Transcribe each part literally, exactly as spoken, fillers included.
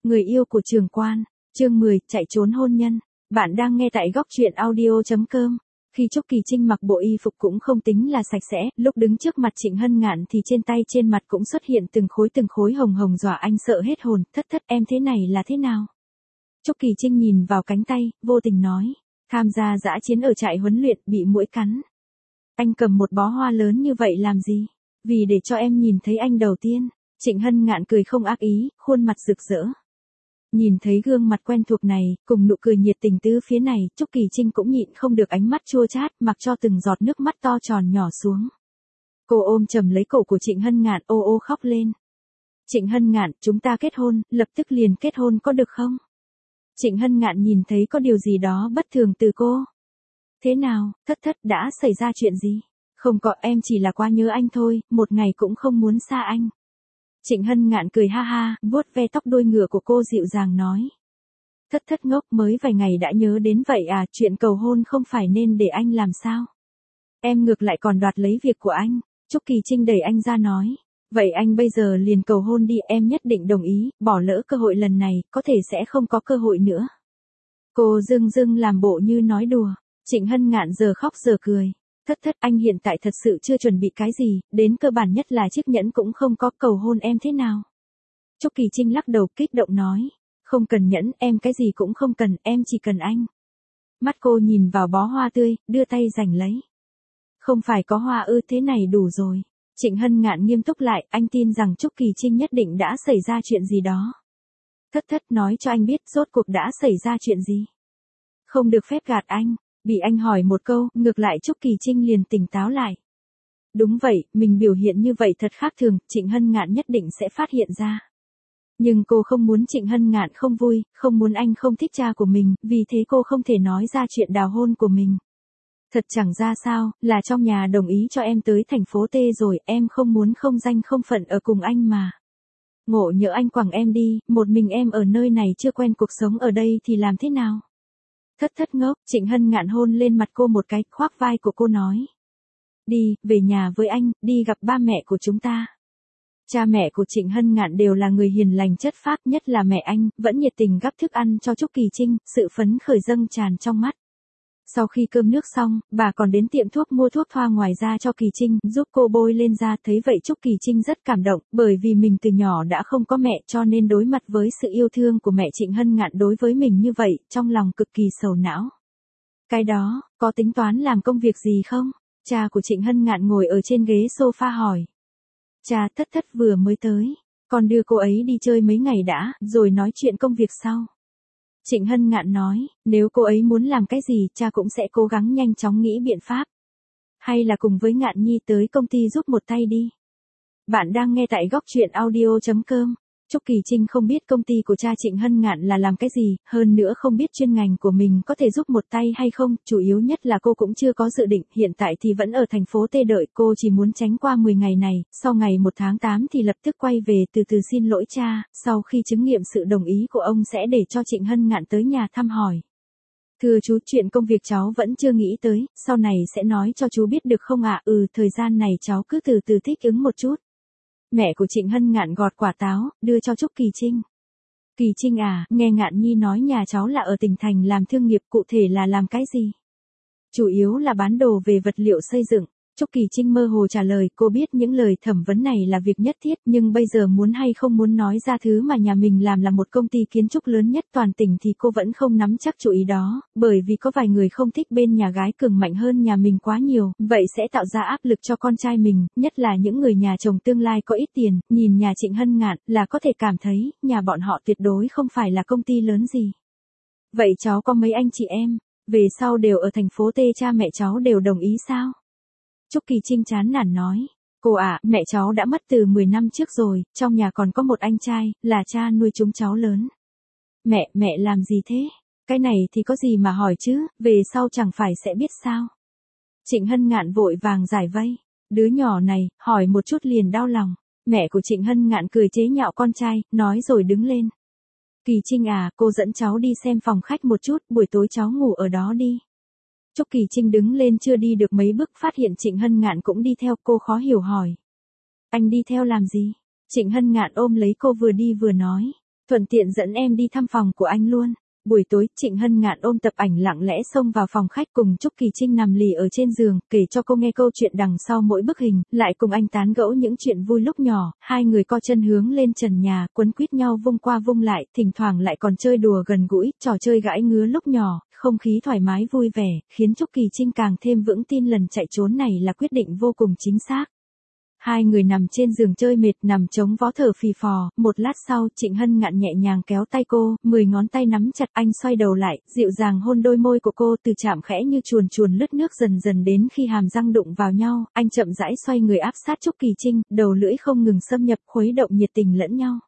Người yêu của trưởng quan, chương mười, chạy trốn hôn nhân. Bạn đang nghe tại góc truyện audio chấm com. Khi Trúc Kỳ Trinh mặc bộ y phục cũng không tính là sạch sẽ, lúc đứng trước mặt Trịnh Hân Ngạn thì trên tay trên mặt cũng xuất hiện từng khối từng khối hồng hồng dọa anh sợ hết hồn. Thất thất, em thế này là thế nào? Trúc Kỳ Trinh nhìn vào cánh tay, vô tình nói. Tham gia dã chiến ở trại huấn luyện, bị muỗi cắn. Anh cầm một bó hoa lớn như vậy làm gì? Vì để cho em nhìn thấy anh đầu tiên. Trịnh Hân Ngạn cười không ác ý, khuôn mặt rực rỡ. Nhìn thấy gương mặt quen thuộc này, cùng nụ cười nhiệt tình từ phía này, Trúc Kỳ Trinh cũng nhịn không được ánh mắt chua chát, mặc cho từng giọt nước mắt to tròn nhỏ xuống. Cô ôm chầm lấy cổ của Trịnh Hân Ngạn, ô ô khóc lên. Trịnh Hân Ngạn, chúng ta kết hôn, lập tức liền kết hôn có được không? Trịnh Hân Ngạn nhìn thấy có điều gì đó bất thường từ cô. Thế nào, thất thất, đã xảy ra chuyện gì? Không có, em chỉ là quá nhớ anh thôi, một ngày cũng không muốn xa anh. Trịnh Hân Ngạn cười ha ha, vuốt ve tóc đuôi ngựa của cô dịu dàng nói. Thất thất ngốc, mới vài ngày đã nhớ đến vậy à, chuyện cầu hôn không phải nên để anh làm sao? Em ngược lại còn đoạt lấy việc của anh. Trúc Kỳ Trinh đẩy anh ra nói. Vậy anh bây giờ liền cầu hôn đi, em nhất định đồng ý, bỏ lỡ cơ hội lần này, có thể sẽ không có cơ hội nữa. Cô dưng dưng làm bộ như nói đùa. Trịnh Hân Ngạn giờ khóc giờ cười. Thất thất, anh hiện tại thật sự chưa chuẩn bị cái gì, đến cơ bản nhất là chiếc nhẫn cũng không có, cầu hôn em thế nào? Trúc Kỳ Trinh lắc đầu kích động nói. Không cần nhẫn, em cái gì cũng không cần, em chỉ cần anh. Mắt cô nhìn vào bó hoa tươi, đưa tay giành lấy. Không phải có hoa ư, thế này đủ rồi. Trịnh Hân Ngạn nghiêm túc lại, anh tin rằng Trúc Kỳ Trinh nhất định đã xảy ra chuyện gì đó. Thất thất, nói cho anh biết rốt cuộc đã xảy ra chuyện gì. Không được phép gạt anh. Bị anh hỏi một câu, ngược lại Trúc Kỳ Trinh liền tỉnh táo lại. Đúng vậy, mình biểu hiện như vậy thật khác thường, Trịnh Hân Ngạn nhất định sẽ phát hiện ra. Nhưng cô không muốn Trịnh Hân Ngạn không vui, không muốn anh không thích cha của mình, vì thế cô không thể nói ra chuyện đào hôn của mình. Thật chẳng ra sao, là trong nhà đồng ý cho em tới thành phố T rồi, em không muốn không danh không phận ở cùng anh mà. Ngộ nhỡ anh quẳng em đi, một mình em ở nơi này chưa quen cuộc sống ở đây thì làm thế nào? Thất thất ngốc, Trịnh Hân Ngạn hôn lên mặt cô một cái, khoác vai của cô nói. Đi, về nhà với anh, đi gặp ba mẹ của chúng ta. Cha mẹ của Trịnh Hân Ngạn đều là người hiền lành chất phác, nhất là mẹ anh, vẫn nhiệt tình gắp thức ăn cho Trúc Kỳ Trinh, sự phấn khởi dâng tràn trong mắt. Sau khi cơm nước xong, bà còn đến tiệm thuốc mua thuốc thoa ngoài da cho Kỳ Trinh, giúp cô bôi lên da, thấy vậy Trúc Kỳ Trinh rất cảm động, bởi vì mình từ nhỏ đã không có mẹ cho nên đối mặt với sự yêu thương của mẹ Trịnh Hân Ngạn đối với mình như vậy, trong lòng cực kỳ sầu não. Cái đó, có tính toán làm công việc gì không? Cha của Trịnh Hân Ngạn ngồi ở trên ghế sofa hỏi. Cha, thất thất vừa mới tới, con đưa cô ấy đi chơi mấy ngày đã, rồi nói chuyện công việc sau. Trịnh Hân Ngạn nói, nếu cô ấy muốn làm cái gì, cha cũng sẽ cố gắng nhanh chóng nghĩ biện pháp. Hay là cùng với Ngạn Nhi tới công ty giúp một tay đi. Bạn đang nghe tại góc truyện audio chấm com. Trúc Kỳ Trinh không biết công ty của cha Trịnh Hân Ngạn là làm cái gì, hơn nữa không biết chuyên ngành của mình có thể giúp một tay hay không, chủ yếu nhất là cô cũng chưa có dự định, hiện tại thì vẫn ở thành phố T đợi, cô chỉ muốn tránh qua mười ngày này, sau ngày một tháng tám thì lập tức quay về từ từ xin lỗi cha, sau khi chứng nghiệm sự đồng ý của ông sẽ để cho Trịnh Hân Ngạn tới nhà thăm hỏi. Thưa chú, chuyện công việc cháu vẫn chưa nghĩ tới, sau này sẽ nói cho chú biết được không ạ? Ừ, thời gian này cháu cứ từ từ thích ứng một chút. Mẹ của Trịnh Hân Ngạn gọt quả táo, đưa cho Trúc Kỳ Trinh. Kỳ Trinh à, nghe Ngạn Nhi nói nhà cháu là ở tỉnh thành làm thương nghiệp, cụ thể là làm cái gì? Chủ yếu là bán đồ về vật liệu xây dựng. Trúc Kỳ Trinh mơ hồ trả lời, cô biết những lời thẩm vấn này là việc nhất thiết, nhưng bây giờ muốn hay không muốn nói ra thứ mà nhà mình làm là một công ty kiến trúc lớn nhất toàn tỉnh thì cô vẫn không nắm chắc chủ ý đó, bởi vì có vài người không thích bên nhà gái cường mạnh hơn nhà mình quá nhiều, vậy sẽ tạo ra áp lực cho con trai mình, nhất là những người nhà chồng tương lai có ít tiền, nhìn nhà Trịnh Hân Ngạn là có thể cảm thấy, nhà bọn họ tuyệt đối không phải là công ty lớn gì. Vậy cháu có mấy anh chị em, về sau đều ở thành phố T, cha mẹ cháu đều đồng ý sao? Trúc Kỳ Trinh chán nản nói, cô ạ, mẹ cháu đã mất từ mười năm trước rồi, trong nhà còn có một anh trai, là cha nuôi chúng cháu lớn. Mẹ, mẹ làm gì thế? Cái này thì có gì mà hỏi chứ, về sau chẳng phải sẽ biết sao? Trịnh Hân Ngạn vội vàng giải vây, đứa nhỏ này, hỏi một chút liền đau lòng. Mẹ của Trịnh Hân Ngạn cười chế nhạo con trai, nói rồi đứng lên. Kỳ Trinh à, cô dẫn cháu đi xem phòng khách một chút, buổi tối cháu ngủ ở đó đi. Trúc Kỳ Trinh đứng lên chưa đi được mấy bước phát hiện Trịnh Hân Ngạn cũng đi theo, cô khó hiểu hỏi. Anh đi theo làm gì? Trịnh Hân Ngạn ôm lấy cô vừa đi vừa nói. Thuận tiện dẫn em đi thăm phòng của anh luôn. Buổi tối, Trịnh Hân Ngạn ôm tập ảnh lặng lẽ xông vào phòng khách cùng Trúc Kỳ Trinh nằm lì ở trên giường, kể cho cô nghe câu chuyện đằng sau mỗi bức hình, lại cùng anh tán gẫu những chuyện vui lúc nhỏ, hai người co chân hướng lên trần nhà, quấn quýt nhau vung qua vung lại, thỉnh thoảng lại còn chơi đùa gần gũi, trò chơi gãi ngứa lúc nhỏ, không khí thoải mái vui vẻ, khiến Trúc Kỳ Trinh càng thêm vững tin lần chạy trốn này là quyết định vô cùng chính xác. Hai người nằm trên giường chơi mệt, nằm chống vó thở phì phò, một lát sau, Trịnh Hân Ngạn nhẹ nhàng kéo tay cô, mười ngón tay nắm chặt, anh xoay đầu lại, dịu dàng hôn đôi môi của cô, từ chạm khẽ như chuồn chuồn lướt nước dần dần đến khi hàm răng đụng vào nhau, anh chậm rãi xoay người áp sát Trúc Kỳ Trinh, đầu lưỡi không ngừng xâm nhập, khuấy động nhiệt tình lẫn nhau.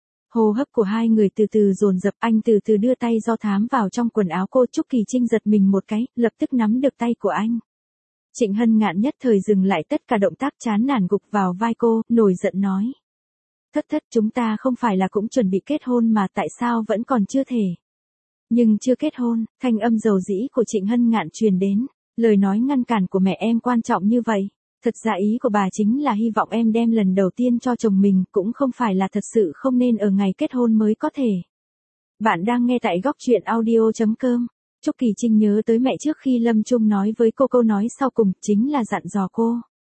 Hô hấp của hai người từ từ dồn dập, anh từ từ đưa tay do thám vào trong quần áo cô, Trúc Kỳ Trinh giật mình một cái, lập tức nắm được tay của anh. Trịnh Hân Ngạn nhất thời dừng lại tất cả động tác, chán nản gục vào vai cô, nổi giận nói. Thất thất, chúng ta không phải là cũng chuẩn bị kết hôn mà tại sao vẫn còn chưa thể. Nhưng chưa kết hôn, thanh âm dầu dĩ của Trịnh Hân Ngạn truyền đến, lời nói ngăn cản của mẹ em quan trọng như vậy. Thật ra ý của bà chính là hy vọng em đem lần đầu tiên cho chồng mình, cũng không phải là thật sự không nên ở ngày kết hôn mới có thể. Bạn đang nghe tại góc truyện audio chấm com. Trúc Kỳ Trinh nhớ tới mẹ trước khi lâm chung nói với cô câu nói sau cùng, chính là dặn dò cô.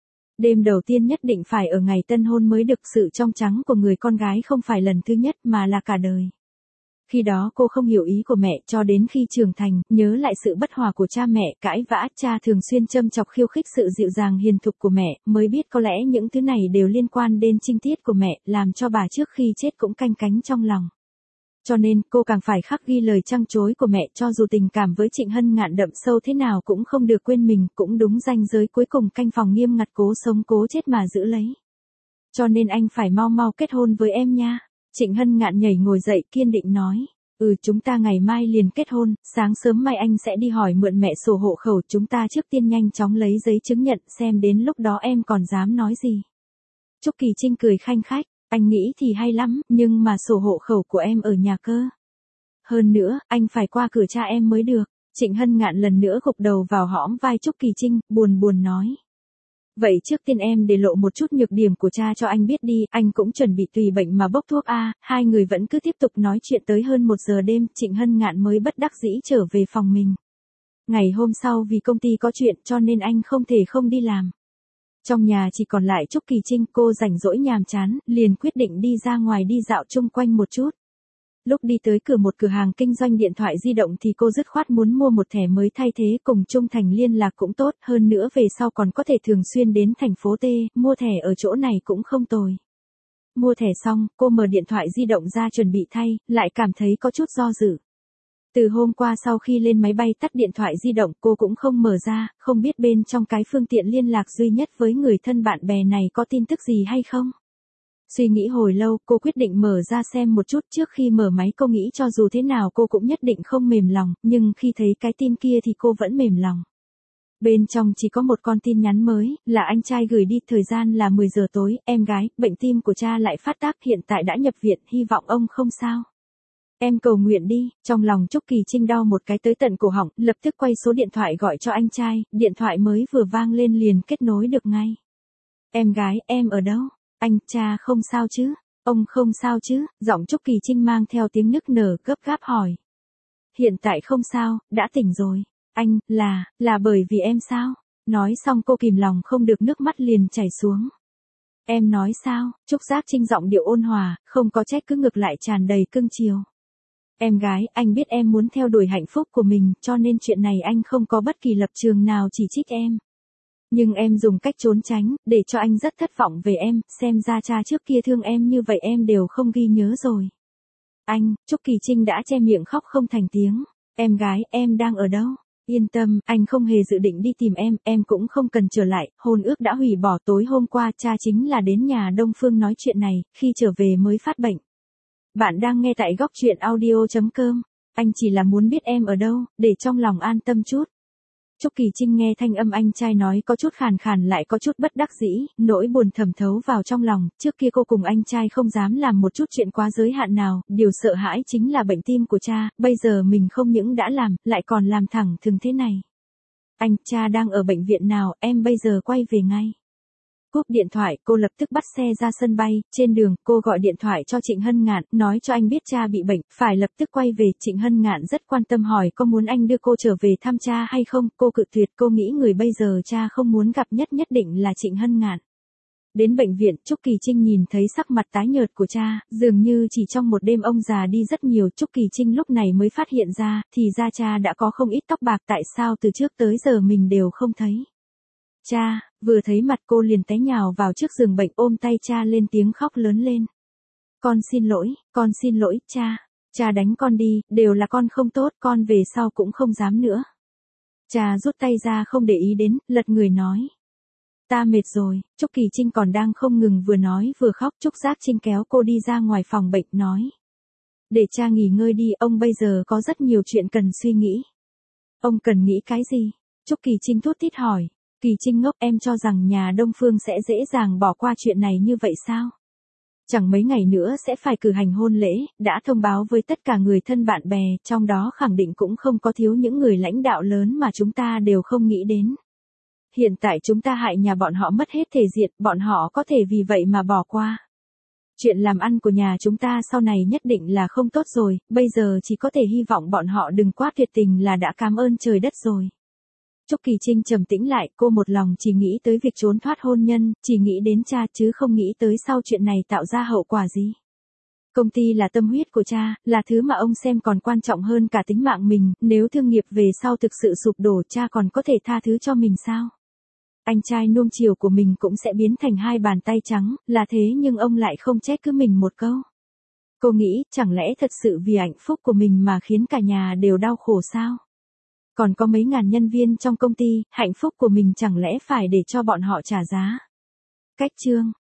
Đêm đầu tiên nhất định phải ở ngày tân hôn mới được, sự trong trắng của người con gái không phải lần thứ nhất mà là cả đời. Khi đó cô không hiểu ý của mẹ, cho đến khi trưởng thành, nhớ lại sự bất hòa của cha mẹ, cãi vã, cha thường xuyên châm chọc khiêu khích sự dịu dàng hiền thục của mẹ, mới biết có lẽ những thứ này đều liên quan đến trinh tiết của mẹ, làm cho bà trước khi chết cũng canh cánh trong lòng. Cho nên, cô càng phải khắc ghi lời trăng trối của mẹ, cho dù tình cảm với Trịnh Hân Ngạn đậm sâu thế nào cũng không được quên mình, cũng đúng ranh giới cuối cùng canh phòng nghiêm ngặt, cố sống cố chết mà giữ lấy. Cho nên anh phải mau mau kết hôn với em nha. Trịnh Hân Ngạn nhảy ngồi dậy kiên định nói. Ừ, chúng ta ngày mai liền kết hôn, sáng sớm mai anh sẽ đi hỏi mượn mẹ sổ hộ khẩu, chúng ta trước tiên nhanh chóng lấy giấy chứng nhận, xem đến lúc đó em còn dám nói gì. Trúc Kỳ Trinh cười khanh khách. Anh nghĩ thì hay lắm, nhưng mà sổ hộ khẩu của em ở nhà cơ. Hơn nữa, anh phải qua cửa cha em mới được. Trịnh Hân Ngạn lần nữa gục đầu vào hõm vai Trúc Kỳ Trinh, buồn buồn nói. Vậy trước tiên em để lộ một chút nhược điểm của cha cho anh biết đi, anh cũng chuẩn bị tùy bệnh mà bốc thuốc a. Hai người vẫn cứ tiếp tục nói chuyện tới hơn một giờ đêm, Trịnh Hân Ngạn mới bất đắc dĩ trở về phòng mình. Ngày hôm sau vì công ty có chuyện cho nên anh không thể không đi làm. Trong nhà chỉ còn lại Trúc Kỳ Trinh, cô rảnh rỗi nhàm chán, liền quyết định đi ra ngoài đi dạo chung quanh một chút. Lúc đi tới cửa một cửa hàng kinh doanh điện thoại di động thì cô dứt khoát muốn mua một thẻ mới thay thế, cùng trung thành liên lạc cũng tốt, hơn nữa về sau còn có thể thường xuyên đến thành phố T, mua thẻ ở chỗ này cũng không tồi. Mua thẻ xong, cô mở điện thoại di động ra chuẩn bị thay, lại cảm thấy có chút do dự. Từ hôm qua sau khi lên máy bay tắt điện thoại di động, cô cũng không mở ra, không biết bên trong cái phương tiện liên lạc duy nhất với người thân bạn bè này có tin tức gì hay không. Suy nghĩ hồi lâu, cô quyết định mở ra xem một chút. Trước khi mở máy cô nghĩ cho dù thế nào cô cũng nhất định không mềm lòng, nhưng khi thấy cái tin kia thì cô vẫn mềm lòng. Bên trong chỉ có một con tin nhắn mới, là anh trai gửi đi, thời gian là mười giờ tối, em gái, bệnh tim của cha lại phát tác, hiện tại đã nhập viện, hy vọng ông không sao. Em cầu nguyện đi. Trong lòng Trúc Kỳ Trinh đau một cái tới tận cổ họng, lập tức quay số điện thoại gọi cho anh trai, điện thoại mới vừa vang lên liền kết nối được ngay. Em gái, em ở đâu? Anh, cha không sao chứ? Ông không sao chứ? Giọng Trúc Kỳ Trinh mang theo tiếng nức nở, gấp gáp hỏi. Hiện tại không sao, đã tỉnh rồi. Anh, là, là bởi vì em sao? Nói xong cô kìm lòng không được, nước mắt liền chảy xuống. Em nói sao? Trúc Giác Trinh giọng điệu ôn hòa, không có trách cứ, ngược lại tràn đầy cưng chiều. Em gái, anh biết em muốn theo đuổi hạnh phúc của mình, cho nên chuyện này anh không có bất kỳ lập trường nào chỉ trích em. Nhưng em dùng cách trốn tránh, để cho anh rất thất vọng về em, xem ra cha trước kia thương em như vậy em đều không ghi nhớ rồi. Anh, Trúc Kỳ Trinh đã che miệng khóc không thành tiếng. Em gái, em đang ở đâu? Yên tâm, anh không hề dự định đi tìm em, em cũng không cần trở lại, hôn ước đã hủy bỏ, tối hôm qua cha chính là đến nhà Đông Phương nói chuyện này, khi trở về mới phát bệnh. Bạn đang nghe tại góc truyện audio chấm com. Anh chỉ là muốn biết em ở đâu, để trong lòng an tâm chút. Trúc Kỳ Trinh nghe thanh âm anh trai nói có chút khàn khàn lại có chút bất đắc dĩ, nỗi buồn thầm thấu vào trong lòng, trước kia cô cùng anh trai không dám làm một chút chuyện quá giới hạn nào, điều sợ hãi chính là bệnh tim của cha, bây giờ mình không những đã làm, lại còn làm thẳng thừng thế này. Anh, cha đang ở bệnh viện nào, em bây giờ quay về ngay. Cúp điện thoại, cô lập tức bắt xe ra sân bay, trên đường, cô gọi điện thoại cho Trịnh Hân Ngạn, nói cho anh biết cha bị bệnh, phải lập tức quay về. Trịnh Hân Ngạn rất quan tâm hỏi có muốn anh đưa cô trở về thăm cha hay không, cô cự tuyệt, cô nghĩ người bây giờ cha không muốn gặp nhất nhất định là Trịnh Hân Ngạn. Đến bệnh viện, Trúc Kỳ Trinh nhìn thấy sắc mặt tái nhợt của cha, dường như chỉ trong một đêm ông già đi rất nhiều. Trúc Kỳ Trinh lúc này mới phát hiện ra, thì ra cha đã có không ít tóc bạc, tại sao từ trước tới giờ mình đều không thấy. Cha, vừa thấy mặt cô liền té nhào vào trước giường bệnh ôm tay cha lên tiếng khóc lớn lên. Con xin lỗi, con xin lỗi, cha. Cha đánh con đi, đều là con không tốt, con về sau cũng không dám nữa. Cha rút tay ra không để ý đến, lật người nói. Ta mệt rồi. Trúc Kỳ Trinh còn đang không ngừng vừa nói vừa khóc. Trúc Giác Trinh kéo cô đi ra ngoài phòng bệnh nói. Để cha nghỉ ngơi đi, ông bây giờ có rất nhiều chuyện cần suy nghĩ. Ông cần nghĩ cái gì? Trúc Kỳ Trinh thút thít hỏi. Kỳ Trinh ngốc, em cho rằng nhà Đông Phương sẽ dễ dàng bỏ qua chuyện này như vậy sao? Chẳng mấy ngày nữa sẽ phải cử hành hôn lễ, đã thông báo với tất cả người thân bạn bè, trong đó khẳng định cũng không có thiếu những người lãnh đạo lớn mà chúng ta đều không nghĩ đến. Hiện tại chúng ta hại nhà bọn họ mất hết thể diện, bọn họ có thể vì vậy mà bỏ qua. Chuyện làm ăn của nhà chúng ta sau này nhất định là không tốt rồi, bây giờ chỉ có thể hy vọng bọn họ đừng quá tuyệt tình là đã cảm ơn trời đất rồi. Trúc Kỳ Trinh trầm tĩnh lại, cô một lòng chỉ nghĩ tới việc trốn thoát hôn nhân, chỉ nghĩ đến cha chứ không nghĩ tới sau chuyện này tạo ra hậu quả gì. Công ty là tâm huyết của cha, là thứ mà ông xem còn quan trọng hơn cả tính mạng mình, nếu thương nghiệp về sau thực sự sụp đổ cha còn có thể tha thứ cho mình sao? Anh trai nuông chiều của mình cũng sẽ biến thành hai bàn tay trắng, là thế nhưng ông lại không trách cứ mình một câu. Cô nghĩ, chẳng lẽ thật sự vì hạnh phúc của mình mà khiến cả nhà đều đau khổ sao? Còn có mấy ngàn nhân viên trong công ty, hạnh phúc của mình chẳng lẽ phải để cho bọn họ trả giá? Cách chương